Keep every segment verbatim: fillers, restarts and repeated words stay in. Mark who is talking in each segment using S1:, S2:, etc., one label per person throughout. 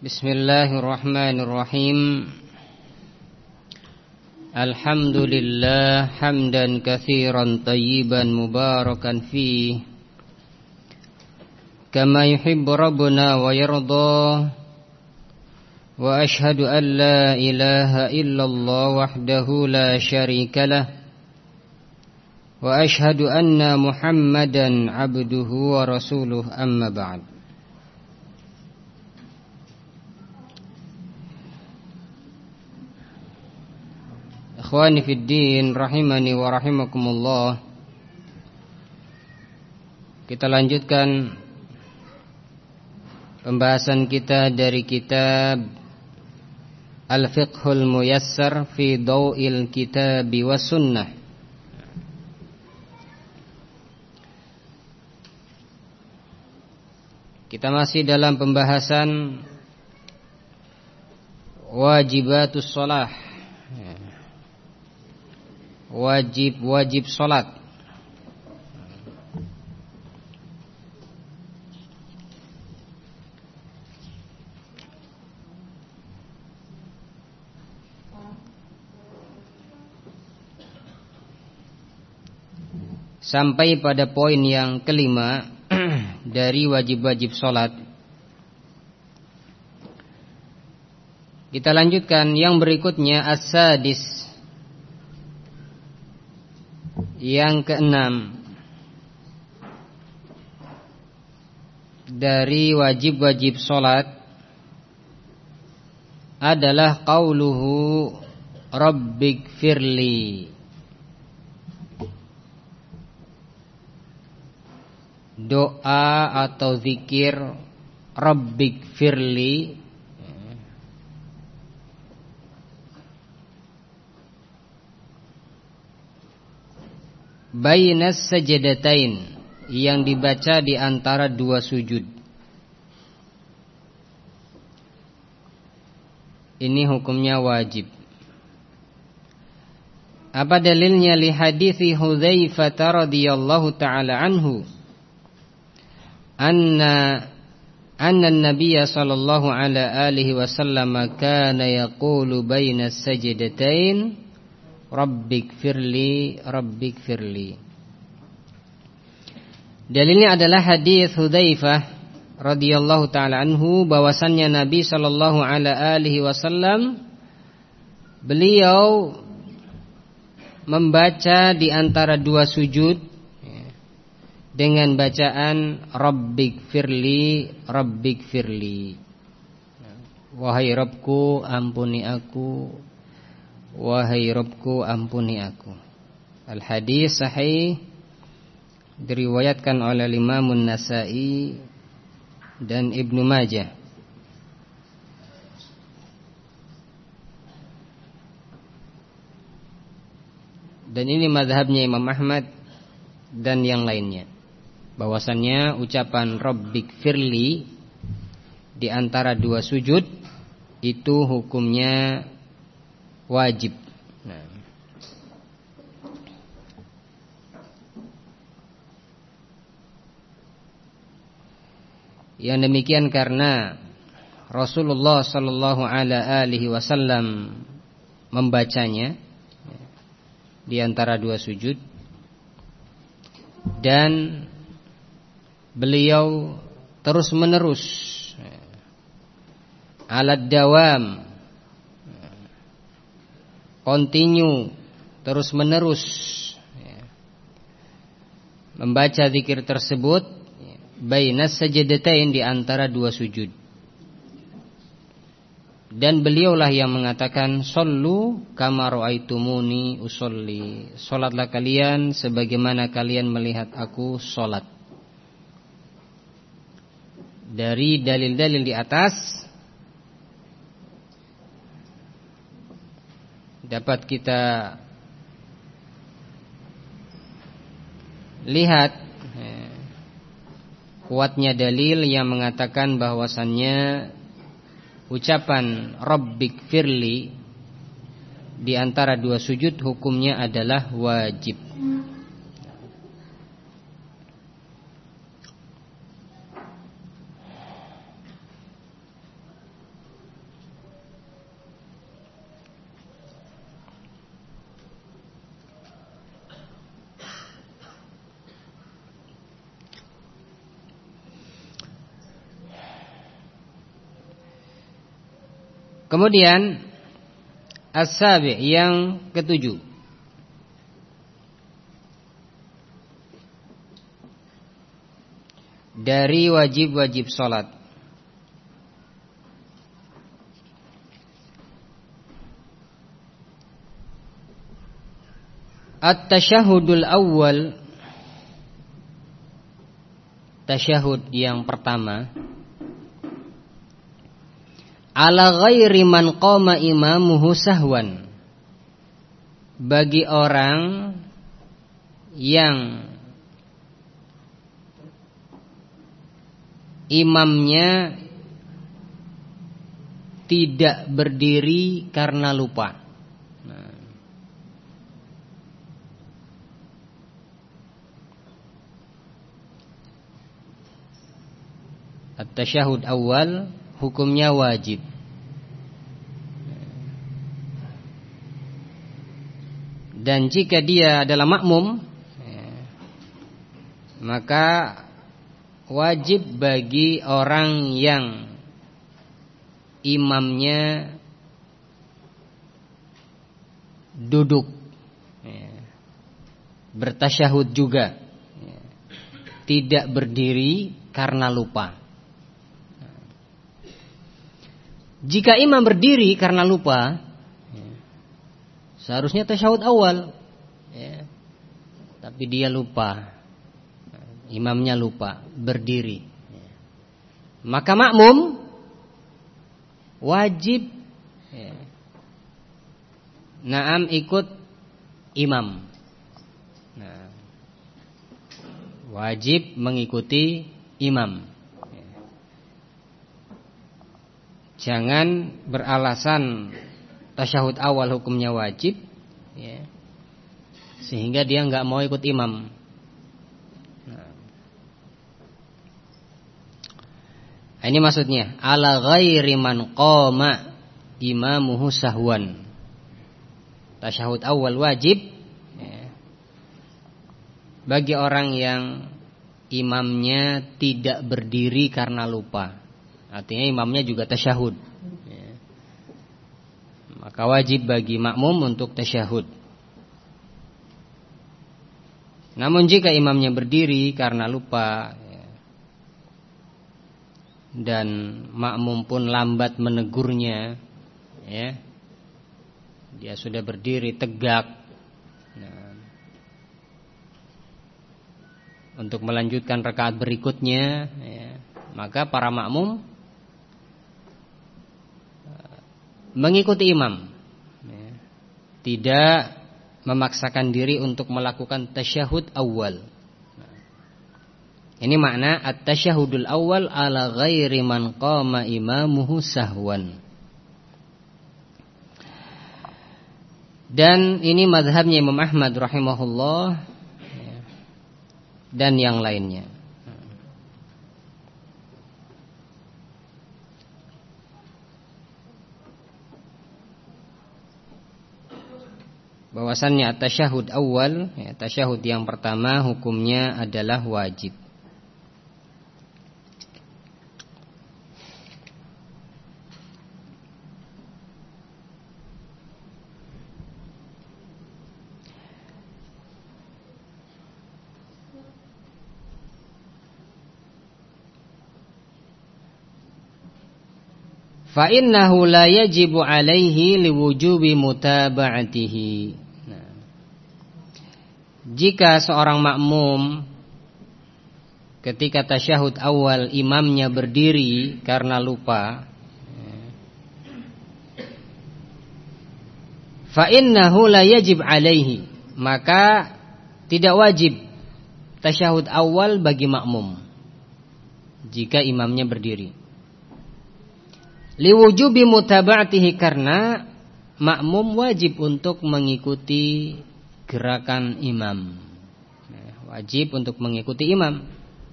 S1: Bismillahirrahmanirrahim. Alhamdulillah hamdan katsiran tayyiban mubarakan fih kama yuhibbu rabbuna wa yarda. Wa ashhadu an la ilaha illallah wahdahu la syarika lah. Wa ashhadu anna Muhammadan abduhu wa rasuluh, amma ba'd. Ikhwani fid din, rahimani wa rahimakumullah. Kita lanjutkan pembahasan kita dari kitab Al-Fiqhul Muyassar fi Daw'il Kitabi was Sunnah. Kita masih dalam pembahasan wajibatus shalah, wajib-wajib salat. Sampai pada poin yang kelima dari wajib-wajib salat. Kita lanjutkan yang berikutnya, as-sadis, yang keenam dari wajib-wajib salat adalah qauluhu rabbik firli. Doa atau zikir rabbik firli bainas sajdatain, yang dibaca di antara dua sujud. Ini hukumnya wajib. Apa dalilnya? Li hadithi Hudzaifah radhiyallahu taala anhu anna anna an-nabiy sallallahu ala alihi wasallam kana yaqulu bainas sajdatain rabbik firli rabbik firli. Dalilnya adalah hadis Hudzaifah radhiyallahu taala anhu bahwasannya Nabi sallallahu ala alihi wasallam beliau membaca di antara dua sujud dengan bacaan rabbik firli rabbik firli. Wahai Rabbku, ampuni aku. Wahai Rabbku, ampuni aku. Al-hadis sahih, diriwayatkan oleh Imam An-Nasa'i dan Ibnu Majah. Dan ini mazhabnya Imam Ahmad dan yang lainnya, bahwasannya ucapan rabbik firli di antara dua sujud itu hukumnya wajib. Nah, yang demikian karena Rasulullah sallallahu alaihi wasallam membacanya di antara dua sujud, dan beliau terus menerus alad dawam, continue, terus menerus membaca zikir tersebut bainas sajdatain, di antara dua sujud. Dan beliaulah yang mengatakan shollu kama ra'aitumuni usolli, salatlah kalian sebagaimana kalian melihat aku salat. Dari dalil-dalil di atas dapat kita lihat kuatnya dalil yang mengatakan bahwasannya ucapan rabbik firli di antara dua sujud hukumnya adalah wajib. Kemudian as-sabi' yang ketujuh, dari wajib-wajib salat. At-tasyahudul awwal, tasyahud yang pertama, ala ghairi man qama imamuhu sahwan, bagi orang yang imamnya tidak berdiri karena lupa. Nah, at-tasyahud awal hukumnya wajib. Dan jika dia adalah makmum, maka wajib bagi orang yang imamnya duduk bertasyahud juga, tidak berdiri karena lupa. Jika imam berdiri karena lupa, seharusnya tasyahud awal, tapi dia lupa, imamnya lupa berdiri, maka makmum wajib naam ikut imam. Nah, wajib mengikuti imam. Jangan beralasan tasyahud awal hukumnya wajib, sehingga dia nggak mau ikut imam. Ini maksudnya ala ghairi man qama imamuhu sahwan. Tasyahud awal wajib ya, bagi orang yang imamnya tidak berdiri karena lupa. Artinya imamnya juga tasyahud ya. Maka wajib bagi makmum untuk tasyahud. Namun jika imamnya berdiri karena lupa dan makmum pun lambat menegurnya, ya, dia sudah berdiri tegak, nah, untuk melanjutkan rakaat berikutnya, ya, maka para makmum mengikuti imam, ya, tidak memaksakan diri untuk melakukan tasyahud awal. Ini makna at-tasyahudul awal ala ghairi man qama imamuhu sahwan. Dan ini mazhabnya Imam Ahmad rahimahullah dan yang lainnya. Bahwasannya at-tasyahud awal, ya, tasyahud yang pertama hukumnya adalah wajib. Fa innahu la yajibu alaihi liwujubi mutaba'atihi. Nah, jika seorang makmum ketika tasyahud awal imamnya berdiri karena lupa, fa innahu la yajib alaihi, maka tidak wajib tasyahud awal bagi makmum jika imamnya berdiri. Liwujubi mutaba'atihi, karena makmum wajib untuk mengikuti gerakan imam. Wajib untuk mengikuti imam.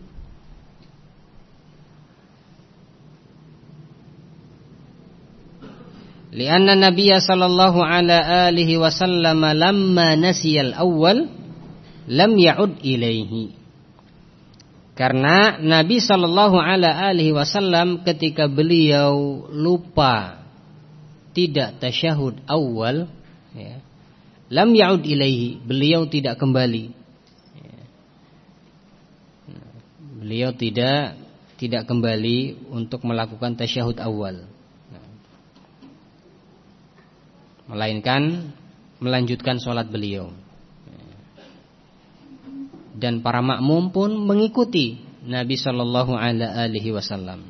S1: Lianna Nabiyya sallallahu ala alihi wasallam lamma nasiyal awal lam ya'ud ilaihi. Karena Nabi sallallahu alaihi wasallam ketika beliau lupa tidak tasyahud awal, ya, lam ya'ud ilaihi, beliau tidak kembali. Ya. Beliau tidak tidak kembali untuk melakukan tasyahud awal. Nah. Melainkan melanjutkan sholat beliau. Dan para makmum pun mengikuti Nabi sallallahu alaihi wasallam.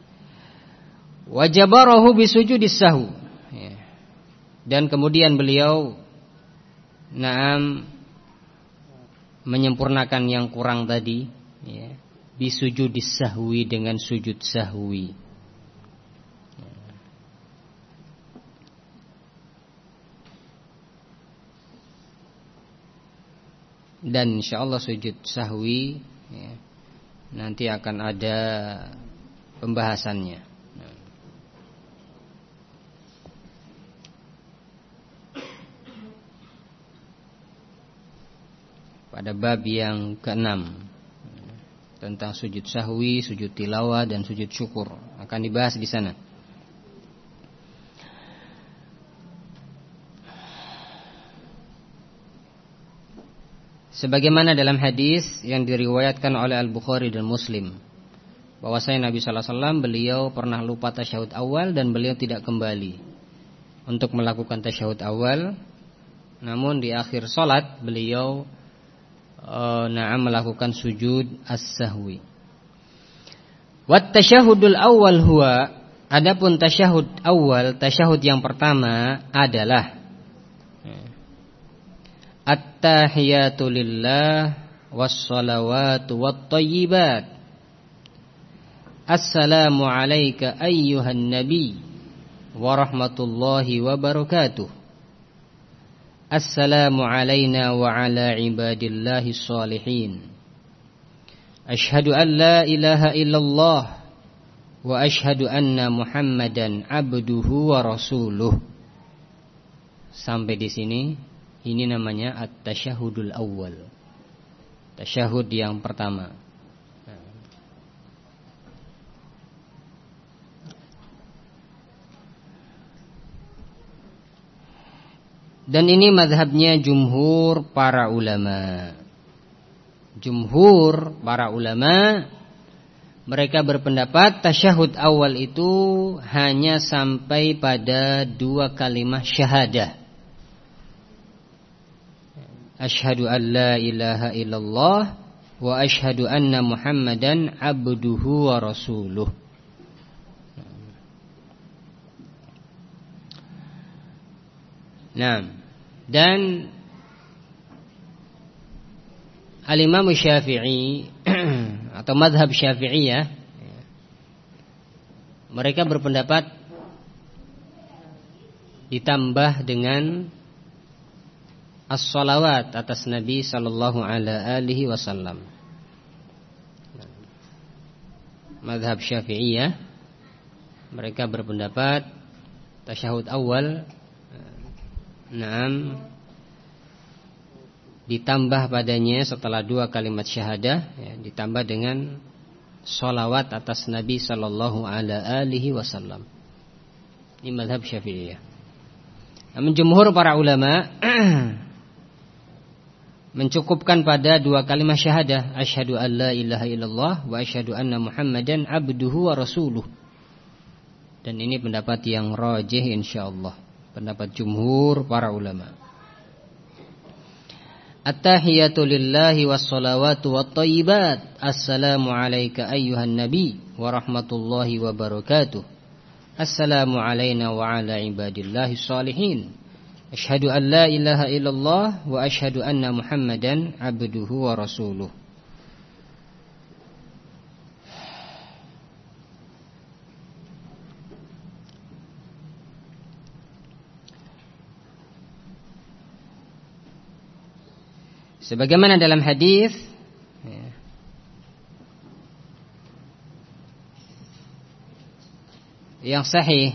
S1: Wajabarahu bisujudis sahwi. Dan kemudian beliau na'am menyempurnakan yang kurang tadi, ya, bisujudis sahwi, dengan sujud sahwi. Dan insyaallah sujud sahwi, ya, nanti akan ada pembahasannya. Pada bab yang keenam tentang sujud sahwi, sujud tilawah dan sujud syukur akan dibahas di sana. Sebagaimana dalam hadis yang diriwayatkan oleh Al-Bukhari dan Muslim, bahwasanya Nabi sallallahu alaihi wasallam beliau pernah lupa tasyahud awal dan beliau tidak kembali untuk melakukan tasyahud awal. Namun di akhir salat beliau uh, na'am melakukan sujud as-sahwi. Wat tasyahudul awal huwa, adapun tasyahud awal, tasyahud yang pertama adalah at-tahiyatu lillah was-salawatu wat-thayyibat. Assalamu alayka ayyuhan nabi wa rahmatullahi wa barakatuh. Assalamu alayna wa ala ibadillahi shalihin. Ashhadu an la ilaha illallah wa ashhadu anna Muhammadan abduhu wa rasuluh. Sampai di sini. Ini namanya at-tasyahudul awal, tasyahud yang pertama. Dan ini mazhabnya jumhur para ulama. Jumhur para ulama, mereka berpendapat tasyahud awal itu hanya sampai pada dua kalimat syahadah. Asyhadu an la ilaha illallah wa asyhadu anna Muhammadan abduhu wa rasuluh. Nah, dan Al-Imam Syafi'i atau mazhab Syafi'iyah, mereka berpendapat ditambah dengan as-salawat atas Nabi sallallahu alaihi wasallam. Mazhab Syafi'iyah, mereka berpendapat tasyahud awal, naam, ditambah padanya setelah dua kalimat syahadah, ya, ditambah dengan salawat atas Nabi sallallahu alaihi wasallam. Ini mazhab Syafi'iyah. Namun jumhur para ulama mencukupkan pada dua kalimat syahadah, asyhadu an la ilaha illallah wa asyhadu anna Muhammadan abduhu wa rasuluh. Dan ini pendapat yang rajih insyaallah, pendapat jumhur para ulama. At-tahiyatu lillahi was-salawatu wat-thayyibat. Assalamu alayka ayyuhan nabi wa rahmatullahi wa barakatuh. Assalamu alayna wa ala ibadillahi shalihin. Asyhadu an la ilaha illallah wa asyhadu anna Muhammadan abduhu wa rasuluh. Sebagaimana dalam hadis, ya, yang sahih,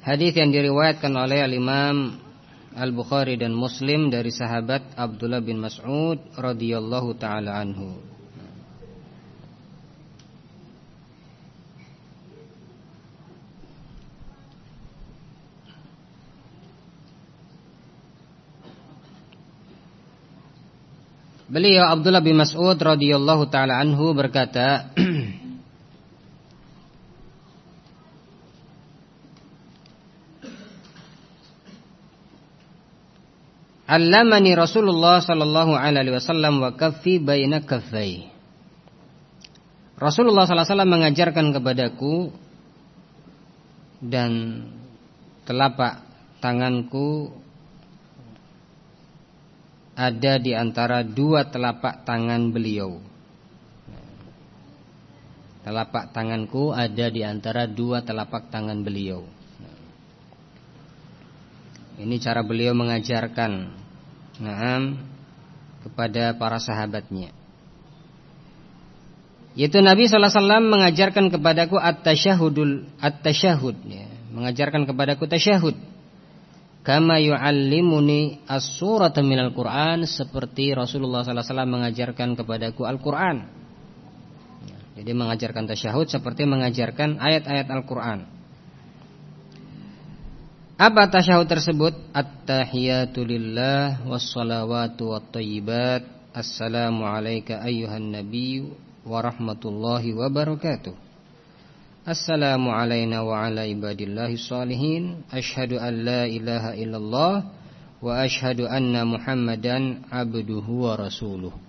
S1: Hadis yang diriwayatkan oleh Al-Imam Al-Bukhari dan Muslim dari sahabat Abdullah bin Mas'ud radhiyallahu taala anhu. Beliau Abdullah bin Mas'ud radhiyallahu taala anhu berkata, Allamani Rasulullah sallallahu alaihi wasallam wa kaffi baina kaffai. Rasulullah sallallahu alaihi wasallam mengajarkan kepadaku dan telapak tanganku ada di antara dua telapak tangan beliau. Telapak tanganku ada di antara dua telapak tangan beliau. Ini cara beliau mengajarkan Naam kepada para sahabatnya. Yaitu Nabi sallallahu alaihi wasallam mengajarkan kepadaku at-tasyahudul at-tasyahud ya, mengajarkan kepadaku tasyahud. Kama yu'allimuni as-surata minal Qur'an, seperti Rasulullah sallallahu alaihi wasallam mengajarkan kepadaku Al-Qur'an. Ya, jadi mengajarkan tasyahud seperti mengajarkan ayat-ayat Al-Qur'an. Apa tasyahud tersebut? At-tahiyatu lillah wassalawatu wattayyibat. Assalamu alayka ayyuhan nabiyyu wa rahmatullahi wa barakatuh. Assalamu alayna wa ala ibadillahi shalihin. Ashhadu an la ilaha illallah wa ashhadu anna Muhammadan abduhu wa rasuluh.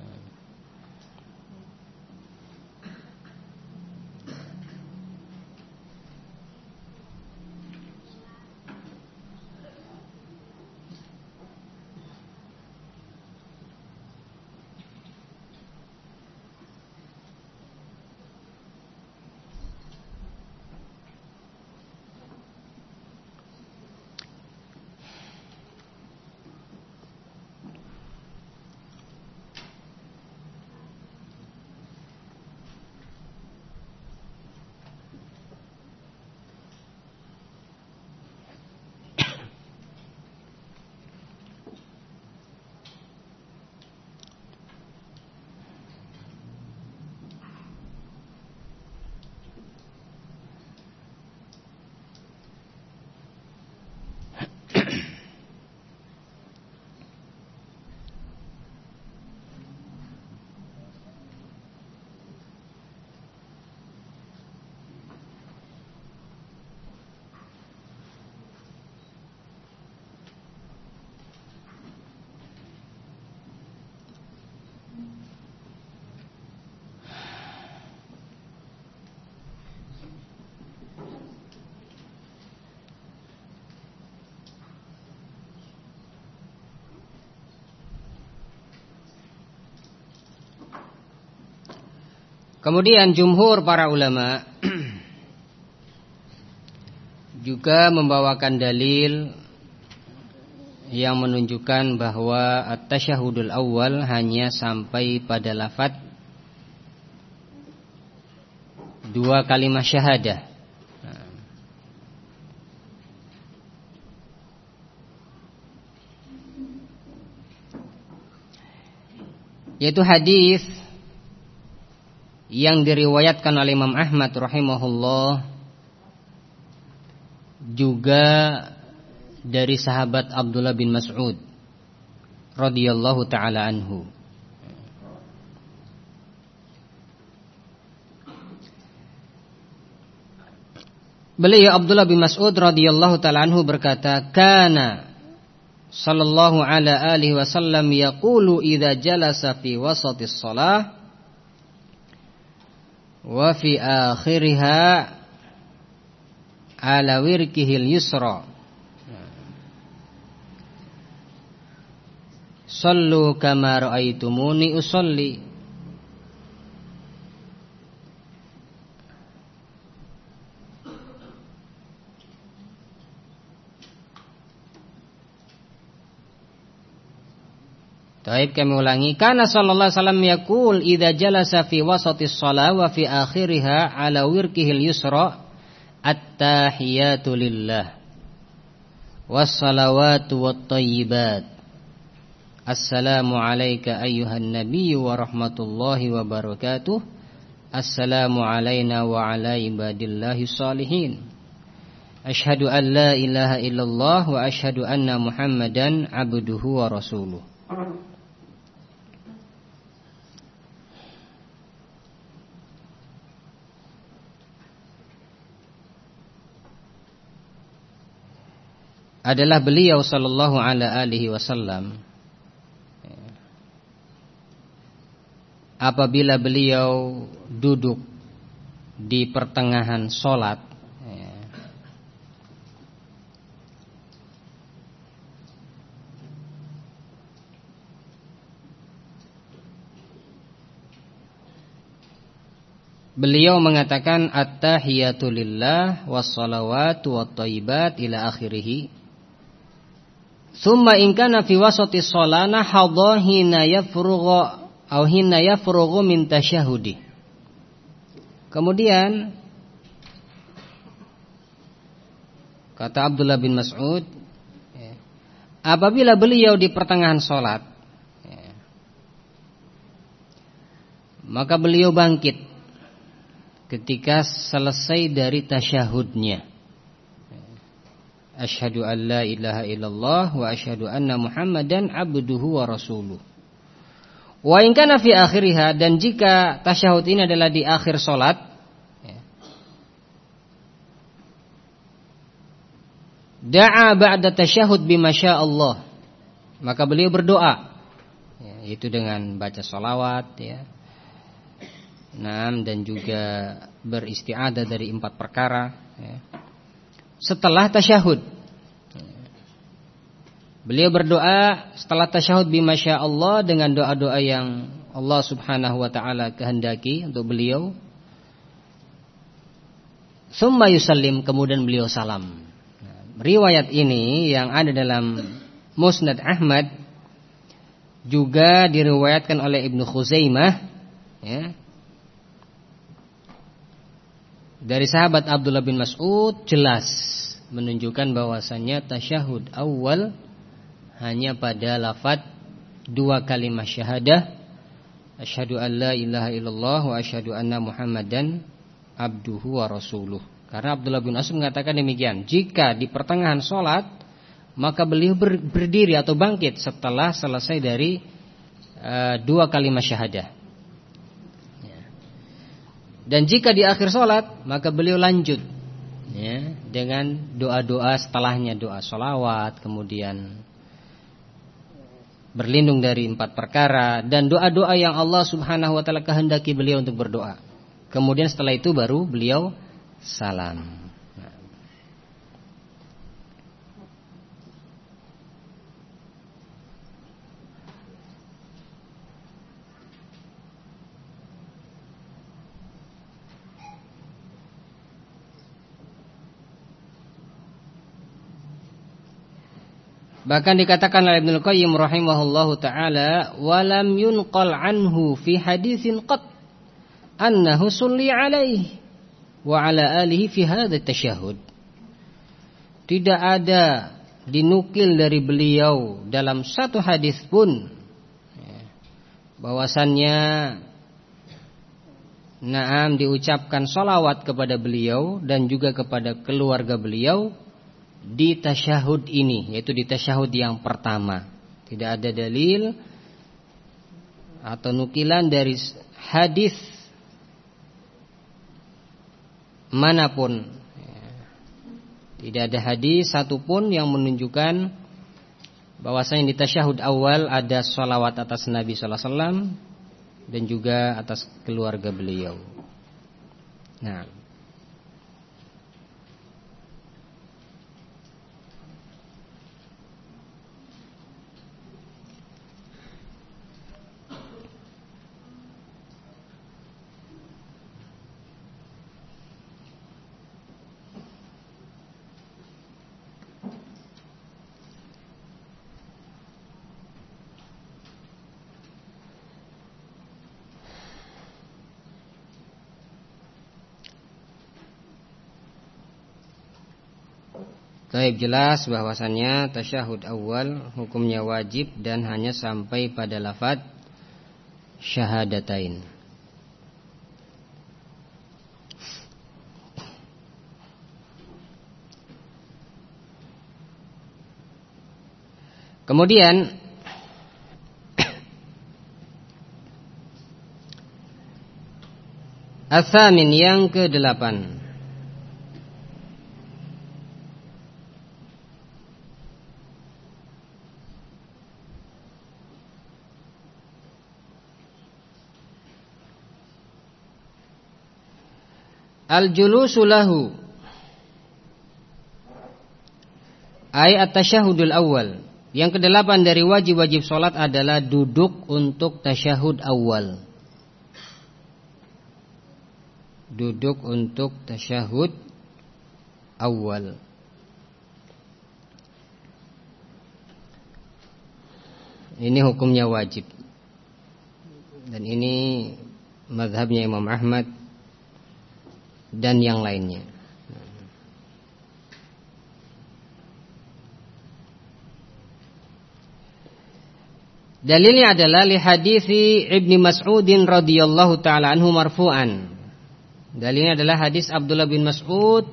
S1: Kemudian jumhur para ulama juga membawakan dalil yang menunjukkan bahwa at-tasyahudul awal hanya sampai pada lafaz dua kalimat syahadah. Yaitu hadis yang diriwayatkan oleh Imam Ahmad rahimahullah, juga dari sahabat Abdullah bin Mas'ud radhiyallahu taala anhu. Beliau Abdullah bin Mas'ud radhiyallahu taala anhu berkata, "Kana sallallahu ala alihi wasallam yaqulu idza jalasa fi wasatis shalah wa fi akhiriha ala wirkihil yusra sallu kama ra'aitumuni usolli." Baik, kami ulangi. Kana sallallahu alaihi wasallam yaqul idza jalasa fi wasatis shalah wa fi akhiriha ala wirkihil yusra at At-tahiyatu lillah wassalawatu wattayyibat. Assalamu alayka ayyuhan nabiyyu wa rahmatullahi wa barakatuh. Assalamu alayna wa ala ibadillahi salihin. Ashhadu an la ilaha illallah wa ashhadu anna Muhammadan abduhu wa rasuluh. Adalah beliau sallallahu alaihi wasallam apabila beliau duduk di pertengahan sholat, beliau mengatakan at-tahiyatu lillah wassalawatu wattayyibat ila akhirih. Summa in kana fi wasati sholana hadha hina yafrughu aw hina yafrughu min tasyahudi. Kemudian kata Abdullah bin Mas'ud, apabila beliau di pertengahan sholat, maka beliau bangkit ketika selesai dari tasyahudnya. Asyhadu an la ilaha illallah wa asyhadu anna Muhammadan abduhu wa rasuluh. Wa in kana fi akhiriha, dan jika tasyahud ini adalah di akhir salat, da'a ba'da tasyahud bima sya'allah, maka beliau berdoa, yaitu dengan baca sholawat, ya. Naam, dan juga beristi'adzah dari empat perkara, ya. Setelah tasyahud, beliau berdoa setelah tasyahud bima sya'allah dengan doa-doa yang Allah subhanahu wa ta'ala kehendaki untuk beliau. Summa yusallim, kemudian beliau salam. Riwayat ini yang ada dalam Musnad Ahmad juga diriwayatkan oleh Ibnu Khuzaimah, ya, dari sahabat Abdullah bin Mas'ud, jelas menunjukkan bahwasannya tasyahud awal hanya pada lafaz dua kalimat syahadah, asyhadu an la ilaha illallah wa asyhadu anna Muhammadan abduhu wa rasuluh. Karena Abdullah bin Mas'ud mengatakan demikian, jika di pertengahan sholat maka beliau ber, berdiri atau bangkit setelah selesai dari uh, dua kalimat syahadah. Dan jika di akhir sholat maka beliau lanjut, ya, dengan doa-doa setelahnya, doa sholawat, kemudian berlindung dari empat perkara, dan doa-doa yang Allah subhanahu wa ta'ala kehendaki beliau untuk berdoa. Kemudian setelah itu baru beliau salam. Bahkan dikatakan oleh Ibnu Qayyim rahimahullahu taala, walam yunqal anhu fi haditsin qat annahu sulli alaihi wa ala alihi fi hadha tasyahud. Tidak ada dinukil dari beliau dalam satu hadis pun bahwasannya na'am diucapkan salawat kepada beliau dan juga kepada keluarga beliau di tasyahud ini, yaitu di tasyahud yang pertama. Tidak ada dalil atau nukilan dari hadis manapun. Tidak ada hadis satupun yang menunjukkan bahwasanya di tasyahud awal ada salawat atas Nabi sallallahu alaihi wasallam dan juga atas keluarga beliau. Nah, Baik, jelas bahwasannya tasyahud awal hukumnya wajib dan hanya sampai pada lafaz syahadatain. Kemudian Ats-tsamin, yang kedelapan, al-julusu lahu, ay at-tasyahudul awal. Yang kedelapan dari wajib-wajib sholat adalah duduk untuk tasyahud awal. Duduk untuk tasyahud awal. Ini hukumnya wajib. Dan ini mazhabnya Imam Ahmad dan yang lainnya. Dalilnya adalah li hadisi Ibnu Mas'udin radhiyallahu taala anhu marfu'an. Dalilnya adalah hadis Abdullah bin Mas'ud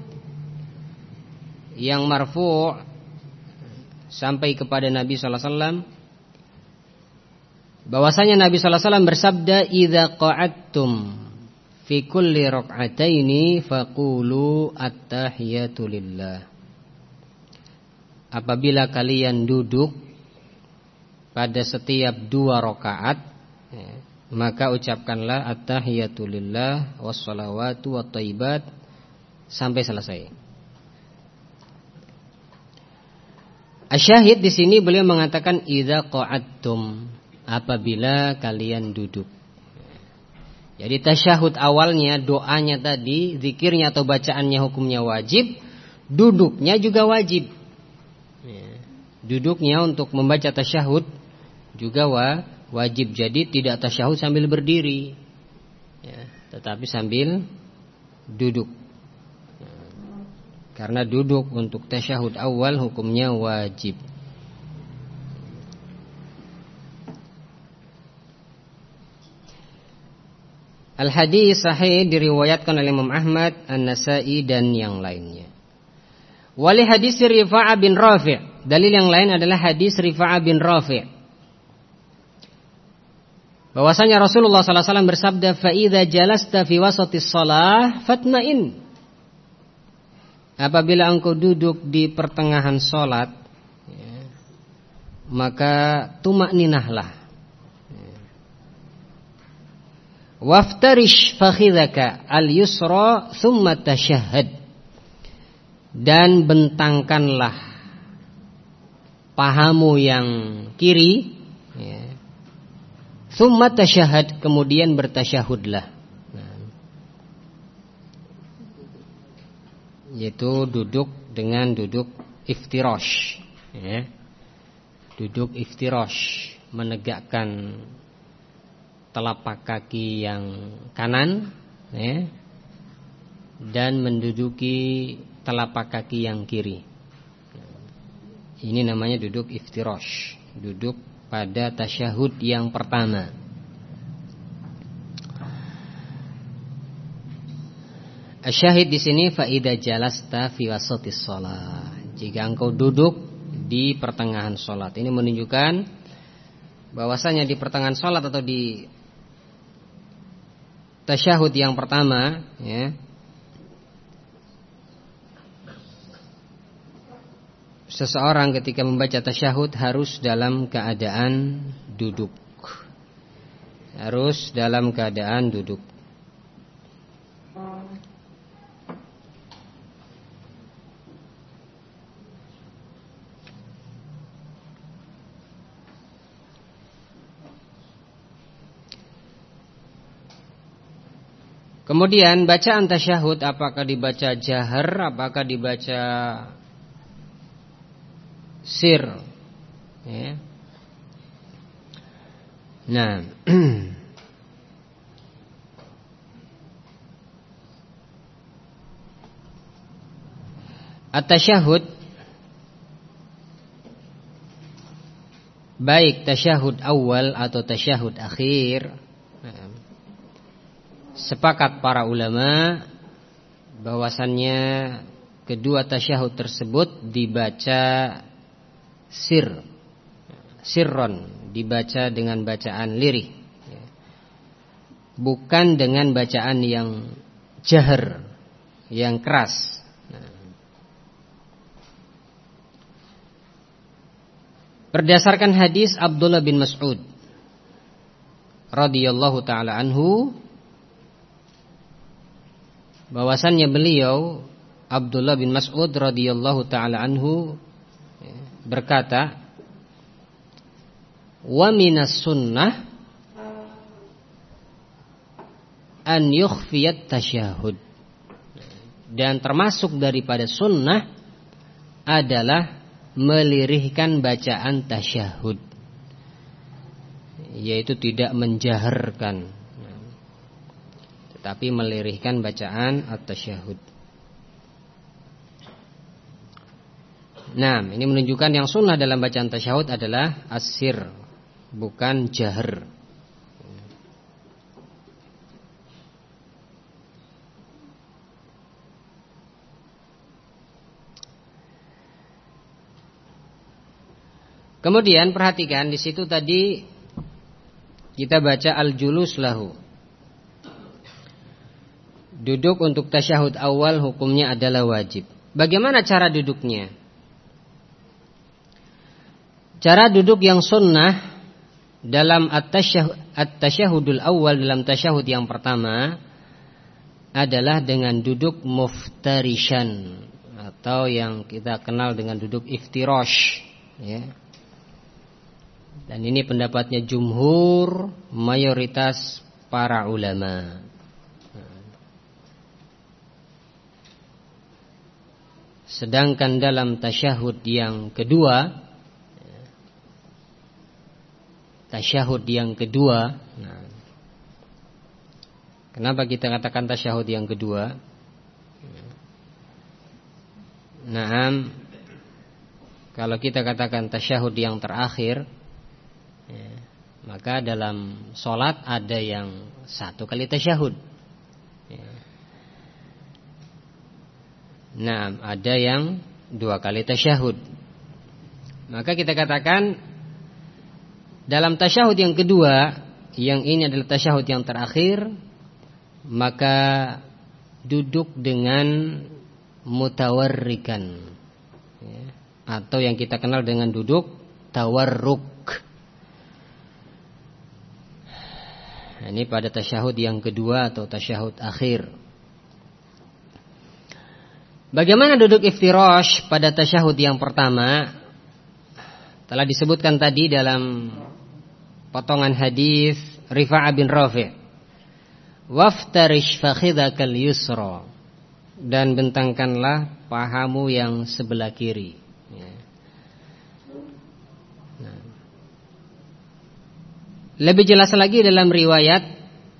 S1: yang marfu' sampai kepada Nabi sallallahu alaihi wasallam, bahwasanya Nabi sallallahu alaihi wasallam bersabda, "Idza qa'adtum fi kulli rak'ataini faqulu at-tahiyatu lillah." Apabila kalian duduk pada setiap dua rakaat, ya, maka ucapkanlah at-tahiyatu lillah wassalawatu wathayyibat sampai selesai. Asyahid di sini beliau mengatakan idza qa'adtum, apabila kalian duduk. Jadi tasyahud awalnya, doanya tadi, zikirnya atau bacaannya hukumnya wajib, duduknya juga wajib. Ya. Duduknya untuk membaca tasyahud juga wa, wajib. Jadi tidak tasyahud sambil berdiri, ya, tetapi sambil duduk. Ya. Karena duduk untuk tasyahud awal hukumnya wajib. Al-hadis sahih diriwayatkan oleh Imam Ahmad, An-Nasa'i dan yang lainnya. Wali hadis Rifa'ah bin Rafi'. Dalil yang lain adalah hadis Rifa'ah bin Rafi', bahwasanya Rasulullah sallallahu alaihi wasallam bersabda, "Fa idza jalasta fi wasatis shalah fatma'in." Apabila engkau duduk di pertengahan salat, ya, maka tumakninahlah. Ya. Waftarish fakhidhaka al-yusra thumma tashahhad. Dan bentangkanlah pahamu yang kiri, ya. Tsumma tasyahhad, kemudian bertasyahudlah. Nah, yaitu duduk dengan duduk iftirash, ya. Duduk iftirash, menegakkan telapak kaki yang kanan, ya, dan menduduki telapak kaki yang kiri. Ini namanya duduk iftirash, duduk pada tasyahud yang pertama. Asyahid di sini fa idza jalasta fi wasatis shalah. Jika engkau duduk di pertengahan salat. Ini menunjukkan bahwasanya di pertengahan salat atau di tasyahud yang pertama, ya, seseorang ketika membaca tasyahud harus dalam keadaan duduk. Harus dalam keadaan duduk. Kemudian bacaan tasyahud apakah dibaca jahar, apakah dibaca sir, ya. Nah, at-tasyahud baik tasyahud awal atau tasyahud akhir, sepakat para ulama bahwasannya kedua tasyahud tersebut dibaca sir, sirron, dibaca dengan bacaan lirih, bukan dengan bacaan yang jahar, yang keras. Berdasarkan hadis Abdullah bin Mas'ud radhiyallahu taala anhu, bahwasannya beliau Abdullah bin Mas'ud radhiyallahu taala anhu berkata, "Wa minas sunnah an yukhfiyat tasyahud." Dan termasuk daripada sunnah adalah melirihkan bacaan tasyahud, yaitu tidak menjaharkan, tetapi melirihkan bacaan at-tasyahud. Nah, ini menunjukkan yang sunnah dalam bacaan tasyahud adalah as-sir, bukan jahar. Kemudian perhatikan di situ tadi kita baca al-julus lahu. Duduk untuk tasyahud awal hukumnya adalah wajib. Bagaimana cara duduknya? Cara duduk yang sunnah dalam at-tasyahudul awal, dalam tasyahud yang pertama adalah dengan duduk muftarishan, atau yang kita kenal dengan duduk iftirash, ya. Dan ini pendapatnya jumhur, mayoritas para ulama. Sedangkan dalam tasyahud yang kedua, tasyahud yang kedua, nah, kenapa kita katakan tasyahud yang kedua? Nah, kalau kita katakan tasyahud yang terakhir, ya, maka dalam sholat ada yang satu kali tasyahud, ya. Nah, ada yang dua kali tasyahud. Maka kita katakan dalam tasyahud yang kedua, yang ini adalah tasyahud yang terakhir, maka duduk dengan mutawarrikan, ya, atau yang kita kenal dengan duduk tawarruk. Ini pada tasyahud yang kedua atau tasyahud akhir. Bagaimana duduk iftirash pada tasyahud yang pertama? Telah disebutkan tadi dalam potongan hadis Rifa'ah bin Rafi', "Waftarish fakhidhakal yusra." Dan bentangkanlah pahamu yang sebelah kiri. Lebih jelas lagi dalam riwayat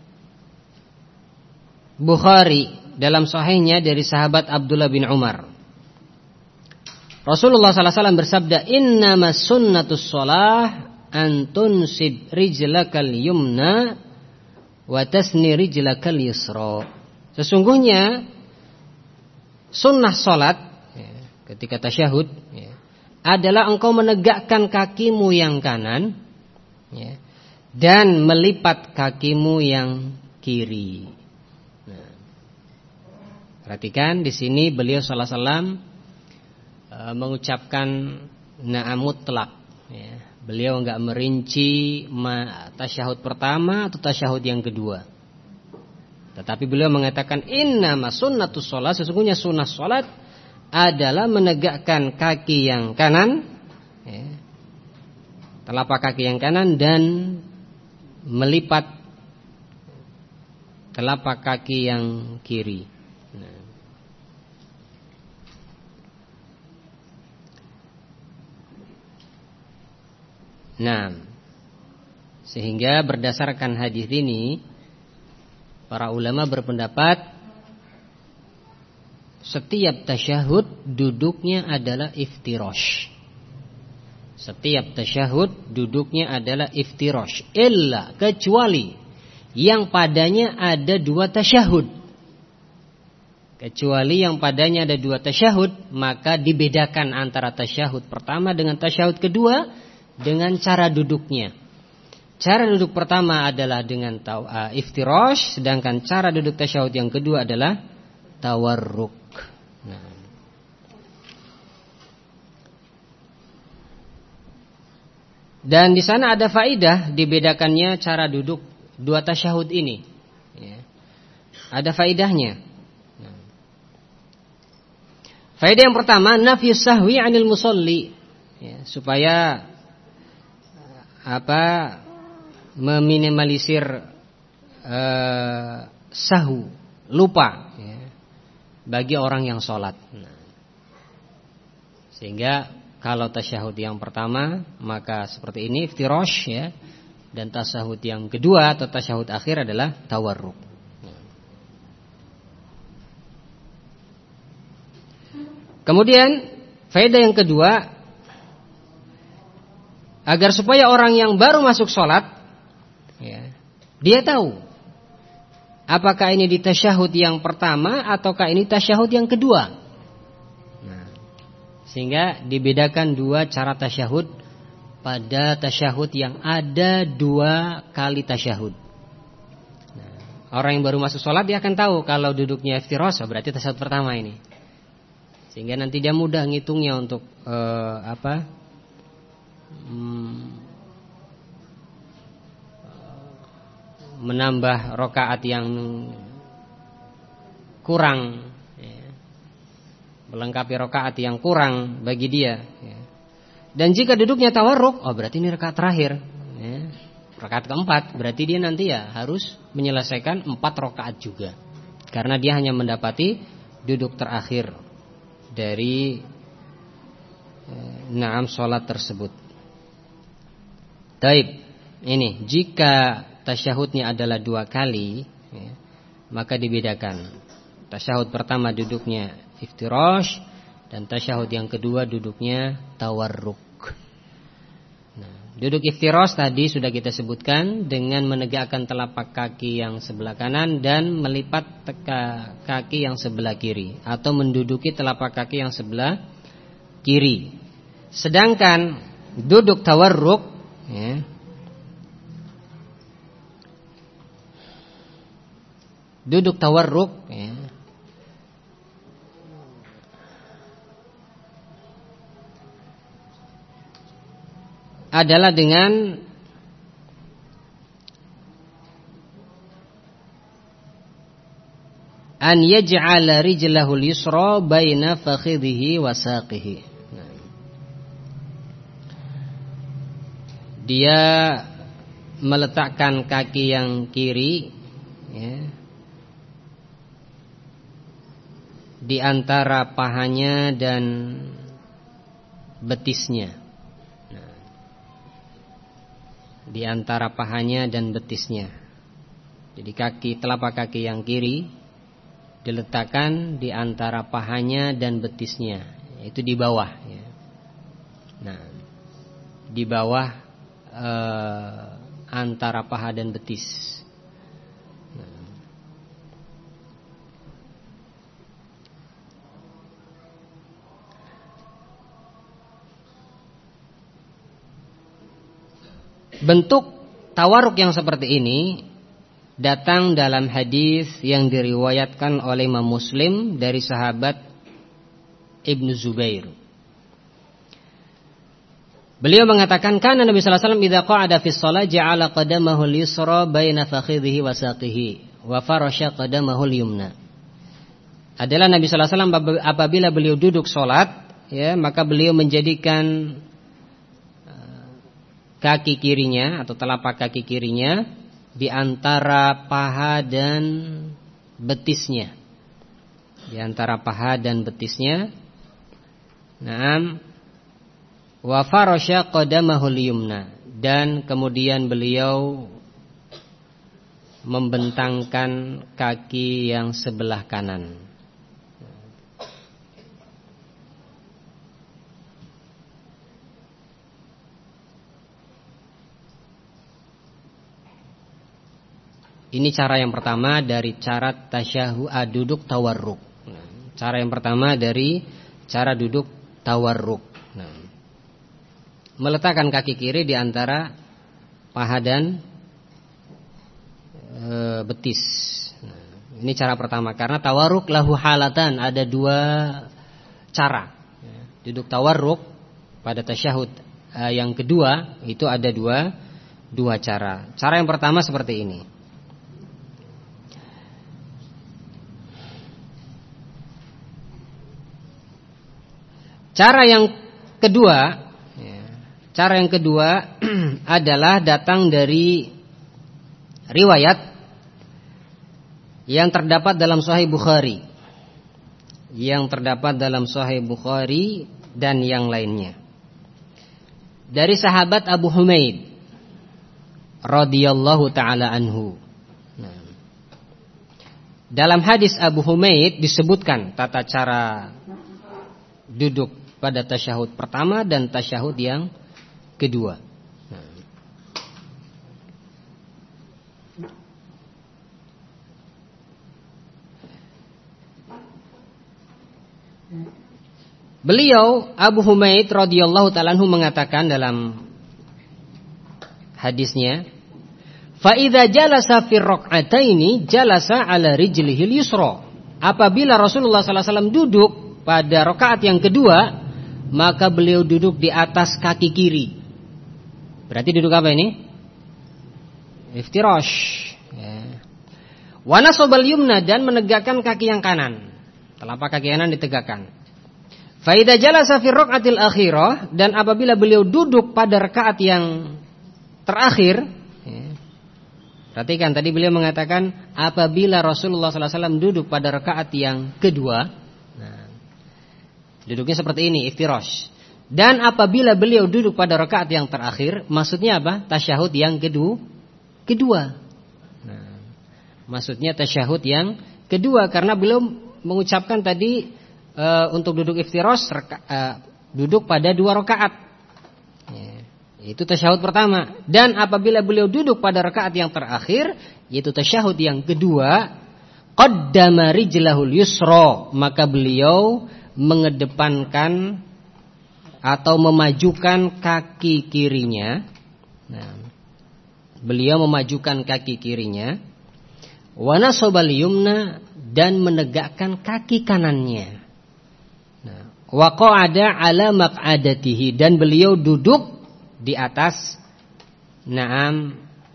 S1: Bukhari dalam sahihnya dari sahabat Abdullah bin Umar, Rasulullah sallallahu alaihi wasallam bersabda, "Innamas sunnatus shalah an tunsib rijlakal yumna wa tasni rijlakal yusra." Sesungguhnya sunnah salat, ya, ketika tasyahud, ya, adalah engkau menegakkan kakimu yang kanan, ya, dan melipat kakimu yang kiri. Nah, perhatikan di sini beliau sallallahu alaihi wasallam e, mengucapkan na'am mutlak, ya. Beliau enggak merinci ma, tasyahud pertama atau tasyahud yang kedua. Tetapi beliau mengatakan innama sunnatus shalah, sesungguhnya sunnah salat adalah menegakkan kaki yang kanan, ya, telapak kaki yang kanan, dan melipat telapak kaki yang kiri. Nah. Nah, sehingga berdasarkan hadis ini para ulama berpendapat setiap tasyahud duduknya adalah iftirash. Setiap tasyahud duduknya adalah iftirash, illa kecuali yang padanya ada dua tasyahud. Kecuali yang padanya ada dua tasyahud, maka dibedakan antara tasyahud pertama dengan tasyahud kedua dengan cara duduknya. Cara duduk pertama adalah dengan uh, iftirash, sedangkan cara duduk tasyahud yang kedua adalah tawarruk. Nah. Dan di sana ada faidah dibedakannya cara duduk dua tasyahud ini. Ya. Ada faidahnya. Nah. Faidah yang pertama, nafyus sahwi 'anil musalli. Ya, supaya apa? Meminimalisir uh, sahu, lupa ya, bagi orang yang sholat. Nah. Sehingga kalau tasyahud yang pertama maka seperti ini iftirash ya, dan tasyahud yang kedua atau tasyahud akhir adalah tawarruk. Kemudian faedah yang kedua, agar supaya orang yang baru masuk sholat ya, dia tahu apakah ini di tasyahud yang pertama ataukah ini tasyahud yang kedua. Nah, sehingga dibedakan dua cara tasyahud pada tasyahud yang ada dua kali tasyahud. Nah, orang yang baru masuk sholat dia akan tahu kalau duduknya iftirash berarti tasyahud pertama ini. Sehingga nanti dia mudah ngitungnya untuk eh, apa? Hmm, menambah rakaat yang kurang ya, melengkapi rakaat yang kurang bagi dia ya. Dan jika duduknya tawarruk, oh berarti ini rakaat terakhir ya. Rakaat keempat, berarti dia nanti ya harus menyelesaikan empat rakaat juga, karena dia hanya mendapati duduk terakhir dari eh, naam sholat tersebut. Taib, ini jika tasyahudnya adalah dua kali ya, maka dibedakan. Tasyahud pertama duduknya iftirash, dan tasyahud yang kedua duduknya tawarruk. Nah, duduk iftirash tadi sudah kita sebutkan dengan menegakkan telapak kaki yang sebelah kanan dan melipat teka kaki yang sebelah kiri, atau menduduki telapak kaki yang sebelah kiri. Sedangkan duduk tawarruk ya, duduk tawarruk ya, adalah dengan an yaj'ala rijlahu al-yusra baina fakhidhihi wa saqihi. Nah. Dia meletakkan kaki yang kiri ya, di antara pahanya dan betisnya. Nah, di antara pahanya dan betisnya. Jadi kaki telapak kaki yang kiri diletakkan di antara pahanya dan betisnya, itu di bawah ya. Nah, di bawah eh, antara paha dan betis. Bentuk tawarruk yang seperti ini datang dalam hadis yang diriwayatkan oleh Imam Muslim dari sahabat Ibnu Zubair. Beliau mengatakan, kana Nabi sallallahu alaihi wasallam idza qa'ada fi shalah ja'ala qadamahu al-yusra baina fakhidhihi wa saqihi wa farasha qadamahu al-yumna. Adalah Nabi sallallahu alaihi wasallam apabila beliau duduk salat ya, maka beliau menjadikan kaki kirinya atau telapak kaki kirinya di antara paha dan betisnya. Di antara paha dan betisnya. Naam. Wa farasha qadamahul yumna, dan kemudian beliau membentangkan kaki yang sebelah kanan. Ini cara yang pertama dari cara tasyahud duduk tawarruk. Nah, cara yang pertama dari cara duduk tawarruk. Nah, meletakkan kaki kiri di antara paha dan e, betis. Nah, ini cara pertama karena tawarruk lahu halatan, ada dua cara. Duduk tawarruk pada tasyahud e, yang kedua itu ada dua dua cara. Cara yang pertama seperti ini. Cara yang kedua, cara yang kedua adalah datang dari riwayat yang terdapat dalam Sahih Bukhari, yang terdapat dalam Sahih Bukhari dan yang lainnya. Dari sahabat Abu Humaid radhiyallahu taala anhu. Nah, dalam hadis Abu Humaid disebutkan tata cara duduk pada tasyahud pertama dan tasyahud yang kedua. Beliau Abu Humaid radhiyallahu ta'ala anhu mengatakan dalam hadisnya, fa idza jalasa fi rak'ataini jalasa ala rijlihil yusra. Apabila Rasulullah sallallahu alaihi wasallam duduk pada rakaat yang kedua, maka beliau duduk di atas kaki kiri. Berarti duduk apa ini? Iftirash. Ya. Wa nasabal yumna, dan menegakkan kaki yang kanan. Telapak kaki kanan ditegakkan. Fa idza jalasa fi rak'atil akhirah, dan apabila beliau duduk pada rakaat yang terakhir, ya. Perhatikan tadi beliau mengatakan apabila Rasulullah sallallahu alaihi wasallam duduk pada rakaat yang kedua. Duduknya seperti ini, iftirash. Dan apabila beliau duduk pada rakaat yang terakhir, maksudnya apa? Tasyahud yang kedua. Kedua. Nah, maksudnya tasyahud yang kedua karena beliau mengucapkan tadi e, untuk duduk iftirash reka, e, duduk pada dua rakaat. Ya, itu tasyahud pertama. Dan apabila beliau duduk pada rakaat yang terakhir, yaitu tasyahud yang kedua, qaddama rijlahul yusra, maka beliau mengedepankan atau memajukan kaki kirinya. Nah, beliau memajukan kaki kirinya. Wa nasabal yumna, dan menegakkan kaki kanannya. Nah, wa qa'ada ala maq'adatihi, dan beliau duduk di atas na'am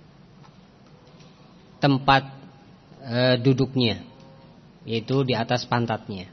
S1: tempat e, duduknya, yaitu di atas pantatnya.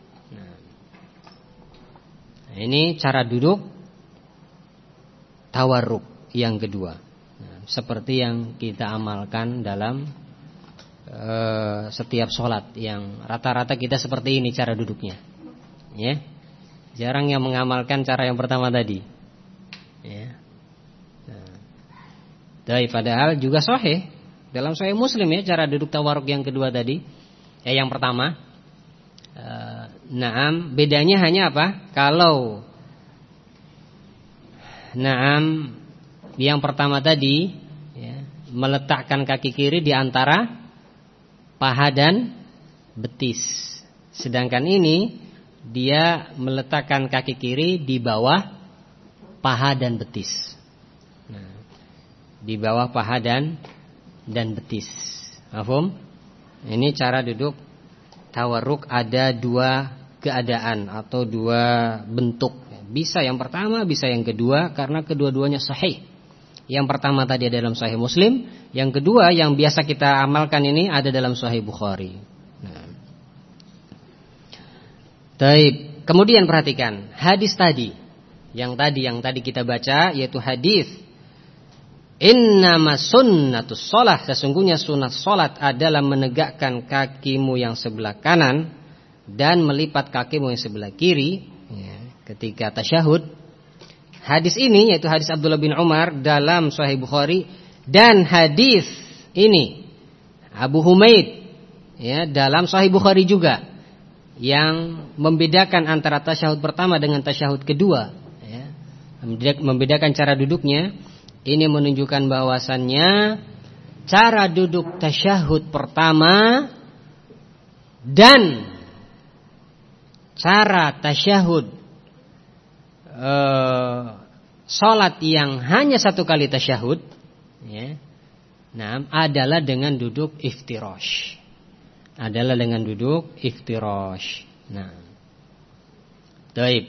S1: Ini cara duduk tawarruk yang kedua. Nah, seperti yang kita amalkan dalam uh, setiap sholat, yang rata-rata kita seperti ini cara duduknya. Ya, jarang yang mengamalkan cara yang pertama tadi. Ya. Nah, dari padahal juga sahih dalam Sahih Muslim ya cara duduk tawarruk yang kedua tadi. Ya, yang pertama. Uh, Naam, bedanya hanya apa? Kalau Naam yang pertama tadi ya, meletakkan kaki kiri di antara paha dan betis. Sedangkan ini dia meletakkan kaki kiri di bawah paha dan betis. Nah, di bawah paha dan dan betis. Paham? Ini cara duduk tawarruk, ada dua keadaan atau dua bentuk. Bisa yang pertama, bisa yang kedua, karena kedua-duanya sahih. Yang pertama tadi ada dalam Sahih Muslim, yang kedua yang biasa kita amalkan ini ada dalam Sahih Bukhari. Nah. Taib. Kemudian perhatikan hadis tadi, yang tadi yang tadi kita baca, yaitu hadis Innama sunnatus shalah, sesungguhnya sunat salat adalah menegakkan kakimu yang sebelah kanan dan melipat kakimu yang sebelah kiri ya, ketika tasyahud. Hadis ini yaitu hadis Abdullah bin Umar dalam Sahih Bukhari, dan hadis ini Abu Humaid ya dalam Sahih Bukhari juga, yang membedakan antara tasyahud pertama dengan tasyahud kedua ya, membedakan cara duduknya. Ini menunjukkan bahwasannya cara duduk tasyahud pertama dan cara tasyahud eh, salat yang hanya satu kali tasyahud, ya, nah, adalah dengan duduk iftirash. Adalah dengan duduk iftirash. Nah, baik.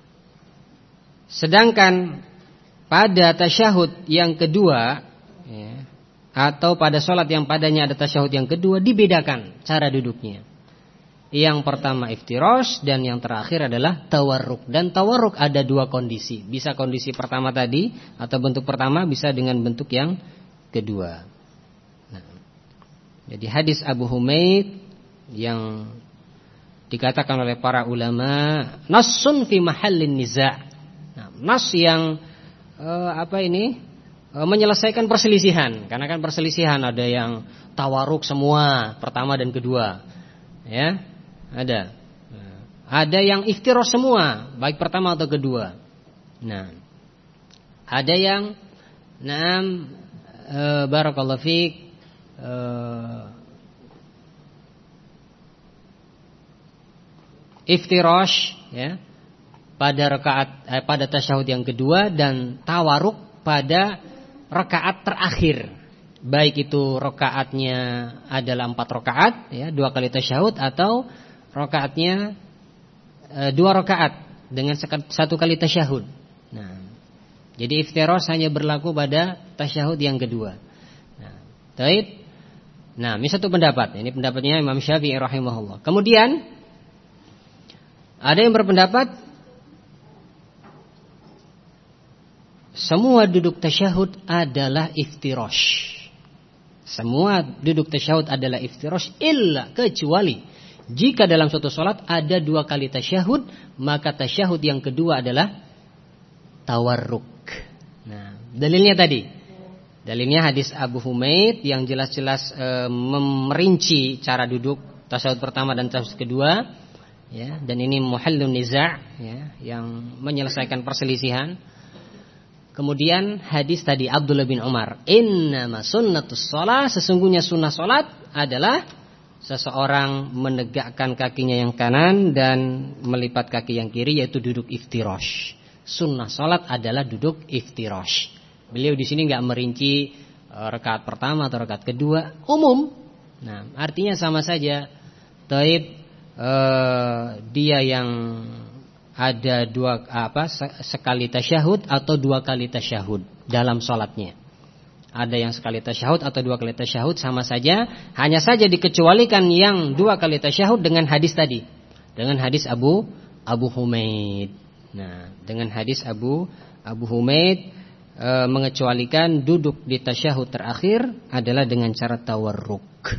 S1: Sedangkan pada tasyahud yang kedua, ya, atau pada sholat yang padanya ada tasyahud yang kedua, dibedakan cara duduknya. Yang pertama iftirash dan yang terakhir adalah tawarruk. Dan tawarruk ada dua kondisi. Bisa kondisi pertama tadi atau bentuk pertama, bisa dengan bentuk yang kedua. Nah, jadi hadis Abu Humaid yang dikatakan oleh para ulama nassun fi mahallin niza'. Nah, nas yang eh, apa ini eh, menyelesaikan perselisihan. Karena kan perselisihan ada yang tawarruk semua pertama dan kedua, ya, ada. Nah, ada yang iftirash semua baik pertama atau kedua. Nah, ada yang naam eh, barakallahu fiik eh, iftirash, ya, pada rakaat eh, pada tasyahud yang kedua dan tawarruk pada rakaat terakhir. Baik itu rakaatnya adalah empat rakaat, ya, dua kali tasyahud, atau rakaatnya e, dua rakaat dengan satu kali tasyahud. Nah, jadi iftirash hanya berlaku pada tasyahud yang kedua. Nah, baik. Nah, ini satu pendapat. Ini pendapatnya Imam Syafi'i rahimahullah. Kemudian ada yang berpendapat semua duduk tasyahud adalah iftirash. Semua duduk tasyahud adalah iftirash, illa kecuali jika dalam suatu salat ada dua kali tasyahud, maka tasyahud yang kedua adalah tawarruk. Nah, dalilnya tadi, dalilnya hadis Abu Humaid yang jelas-jelas e, merinci cara duduk tasyahud pertama dan tasyahud kedua. Ya, dan ini muhallun niza', ya, yang menyelesaikan perselisihan. Kemudian hadis tadi Abdullah bin Umar, innama sunnatus shalah, sesungguhnya sunnah salat adalah seseorang menegakkan kakinya yang kanan dan melipat kaki yang kiri, yaitu duduk iftirash. Sunnah salat adalah duduk iftirash. Beliau di sini enggak merinci e, rakaat pertama atau rakaat kedua, umum. Nah, artinya sama saja. Taib Uh, dia yang ada dua apa sekali tasyahud atau dua kali tasyahud dalam sholatnya. Ada yang sekali tasyahud atau dua kali tasyahud, sama saja. Hanya saja dikecualikan yang dua kali tasyahud dengan hadis tadi, dengan hadis Abu Abu Humaid. Nah, dengan hadis Abu Abu Humaid uh, mengecualikan duduk di tasyahud terakhir adalah dengan cara tawarruk.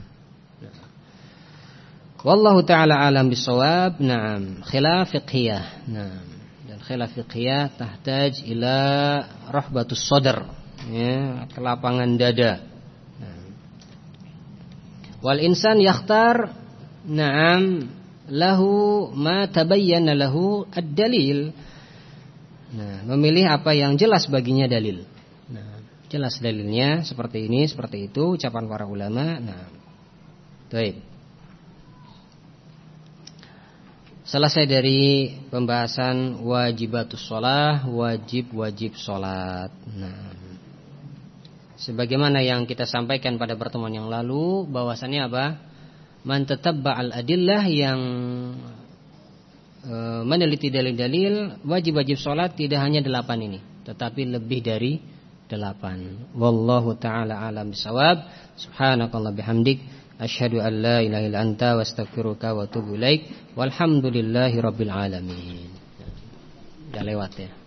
S1: Wallahu ta'ala alam bisawab. Naam, khilaf fiqhiyah. Naam, dan khilaf fiqhiyah tahtaj ila rahbatus sadr, ya, kelapangan dada. Naam. Wal insan yakhtar, naam, lahu ma tabayyana lahu ad-dalil. Nah, memilih apa yang jelas baginya dalil. Nah, jelas dalilnya seperti ini, seperti itu ucapan para ulama. Nah, baik. Selesai dari pembahasan wajibatus shalah, wajib-wajib salat. Nah, sebagaimana yang kita sampaikan pada pertemuan yang lalu, bahwasannya apa? Man tatabba'al adillah, yang e, meneliti dalil-dalil wajib-wajib salat tidak hanya delapan ini, tetapi lebih dari delapan. Wallahu ta'ala alam bisawab. Subhanakallah bihamdik, asyhadu an la ilaha illa anta, wastaghfiruka wa atubu ilaik. Walhamdulillahi rabbil alamin. Udah lewat ya.